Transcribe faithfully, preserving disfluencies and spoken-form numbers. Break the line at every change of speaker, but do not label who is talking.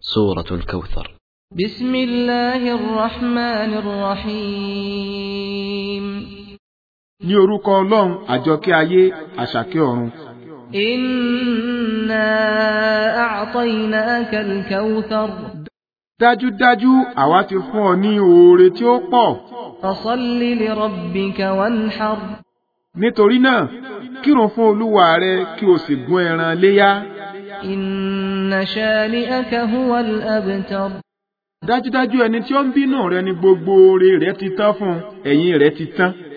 سورة الكوثر.
بسم الله الرحمن الرحيم.
ní orúkọ Ọlọ́run àjọkẹ́ ayé àṣàkẹ́ ọ̀run.
Inna a'tainaka al-kawthar.
dájúdájú àwa ti fún ọ ní oore tí ó pọ̀.
Fasalli li rabbika wanhar.
nítorí náà kírun fún Olúwa rẹ kí o sì gún ẹran léyá.
Inna shani'aka huwal abtar.
dájúdájú ẹni tí ó ń bínú rẹ ní gbogbo oore rẹ ti tán fún, ẹ̀yìn rẹ ti tán.